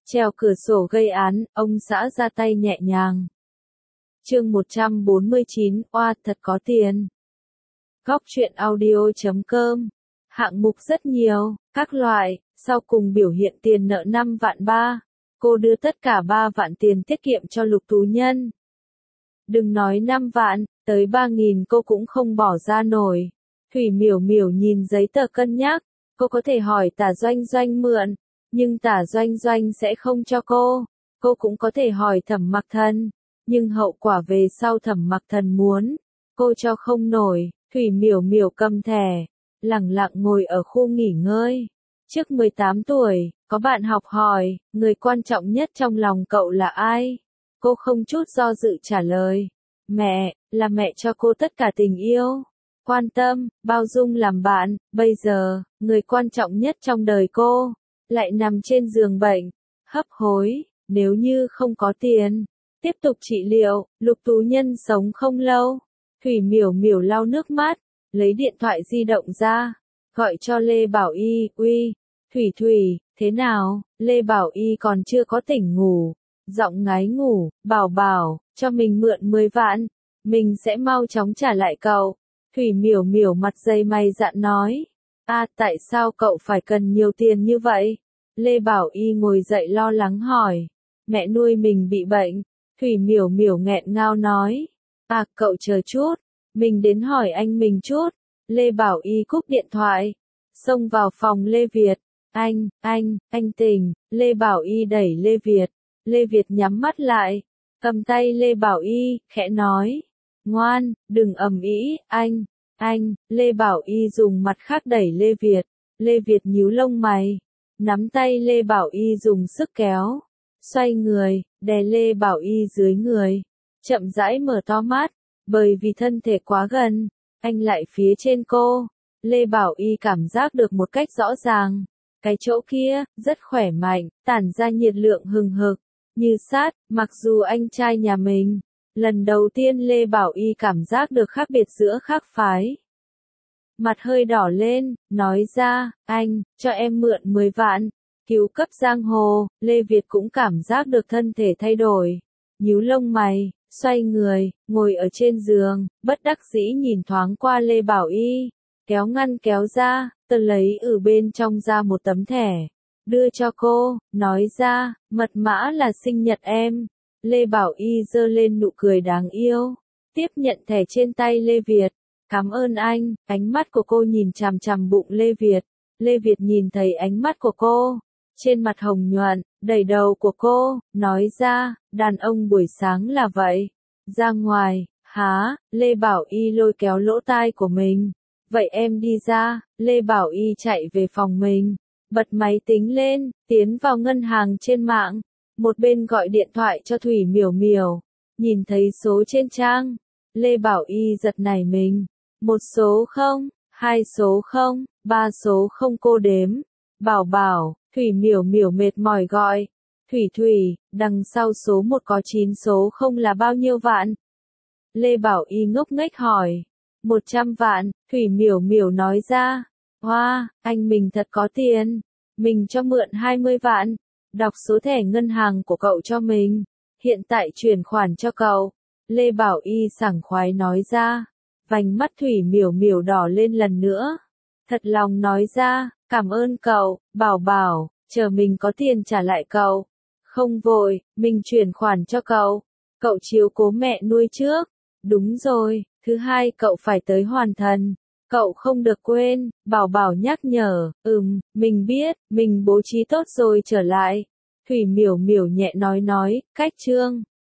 Trèo cửa sổ gây án, ông xã ra tay nhẹ nhàng. Chương 149, oa thật có tiền. Góc truyện audio.com. Hạng mục rất nhiều, các loại, sau cùng biểu hiện tiền nợ 5 vạn 3. Cô đưa tất cả 3 vạn tiền tiết kiệm cho Lục Tú Nhân. Đừng nói 5 vạn, tới 3.000 cô cũng không bỏ ra nổi. Thủy Miểu Miểu nhìn giấy tờ cân nhắc, cô có thể hỏi Tả Doanh Doanh mượn, nhưng Tả Doanh Doanh sẽ không cho cô. Cô cũng có thể hỏi Thẩm Mặc Thần, nhưng hậu quả về sau Thẩm Mặc Thần muốn, cô cho không nổi. Thủy Miểu Miểu cầm thẻ, lẳng lặng ngồi ở khu nghỉ ngơi. Trước 18 tuổi, có bạn học hỏi, người quan trọng nhất trong lòng cậu là ai? Cô không chút do dự trả lời, mẹ, là mẹ cho cô tất cả tình yêu, quan tâm, bao dung làm bạn. Bây giờ, người quan trọng nhất trong đời cô, lại nằm trên giường bệnh, hấp hối. Nếu như không có tiền, tiếp tục trị liệu, Lục Tú Nhân sống không lâu. Thủy Miểu Miểu lau nước mắt, lấy điện thoại di động ra, gọi cho Lê Bảo Y. Uy, Thủy Thủy, thế nào? Lê Bảo Y còn chưa có tỉnh ngủ, giọng ngái ngủ, bảo bảo, cho mình mượn 10 vạn, mình sẽ mau chóng trả lại cậu. Thủy Miểu Miểu mặt dày mày dạn nói, tại sao cậu phải cần nhiều tiền như vậy? Lê Bảo Y ngồi dậy lo lắng hỏi, mẹ nuôi mình bị bệnh. Thủy Miểu Miểu nghẹn ngào nói, cậu chờ chút, mình đến hỏi anh mình chút. Lê Bảo Y cúp điện thoại, xông vào phòng Lê Việt. Anh tỉnh. Lê Bảo Y đẩy Lê Việt. Lê Việt nhắm mắt lại, cầm tay Lê Bảo Y, khẽ nói, ngoan, đừng ầm ĩ, anh. Lê Bảo Y dùng mặt khác đẩy Lê Việt. Lê Việt nhíu lông mày, nắm tay Lê Bảo Y dùng sức kéo, xoay người, đè Lê Bảo Y dưới người, chậm rãi mở to mắt, bởi vì thân thể quá gần, anh lại phía trên cô. Lê Bảo Y cảm giác được một cách rõ ràng, cái chỗ kia, rất khỏe mạnh, tản ra nhiệt lượng hừng hực, như sát. Mặc dù anh trai nhà mình, lần đầu tiên Lê Bảo Y cảm giác được khác biệt giữa khác phái. Mặt hơi đỏ lên, nói ra, anh, cho em mượn 10 vạn, cứu cấp giang hồ. Lê Việt cũng cảm giác được thân thể thay đổi, nhíu lông mày, xoay người, ngồi ở trên giường, bất đắc dĩ nhìn thoáng qua Lê Bảo Y, kéo ngăn kéo ra, lấy ở bên trong ra một tấm thẻ, đưa cho cô, nói ra, mật mã là sinh nhật em. Lê Bảo Y giơ lên nụ cười đáng yêu, tiếp nhận thẻ trên tay Lê Việt, cảm ơn anh. Ánh mắt của cô nhìn chằm chằm bụng Lê Việt. Lê Việt nhìn thấy ánh mắt của cô, trên mặt hồng nhuận, đẩy đầu của cô, nói ra, đàn ông buổi sáng là vậy. Ra ngoài, há? Lê Bảo Y lôi kéo lỗ tai của mình. Vậy em đi ra. Lê Bảo Y chạy về phòng mình, bật máy tính lên, tiến vào ngân hàng trên mạng, một bên gọi điện thoại cho Thủy Miểu Miểu. Nhìn thấy số trên trang, Lê Bảo Y giật nảy mình. 1 số không, 2 số không, 3 số không cô đếm. Bảo bảo. Thủy Miểu Miểu mệt mỏi gọi, Thủy Thủy, đằng sau số 1 có 9 số không là bao nhiêu vạn? Lê Bảo Y ngốc nghếch hỏi, 100 vạn. Thủy Miểu Miểu nói ra, hoa, anh mình thật có tiền, mình cho mượn 20 vạn, đọc số thẻ ngân hàng của cậu cho mình, hiện tại chuyển khoản cho cậu. Lê Bảo Y sảng khoái nói ra, vành mắt Thủy Miểu Miểu đỏ lên lần nữa, thật lòng nói ra, cảm ơn cậu, bảo bảo, chờ mình có tiền trả lại cậu. Không vội, mình chuyển khoản cho cậu. Cậu chiếu cố mẹ nuôi trước. Đúng rồi, thứ hai cậu phải tới Hoàn Thần. Cậu không được quên, bảo bảo nhắc nhở. Mình biết, mình bố trí tốt rồi trở lại. Thủy Miểu Miểu nhẹ nói, cách chương.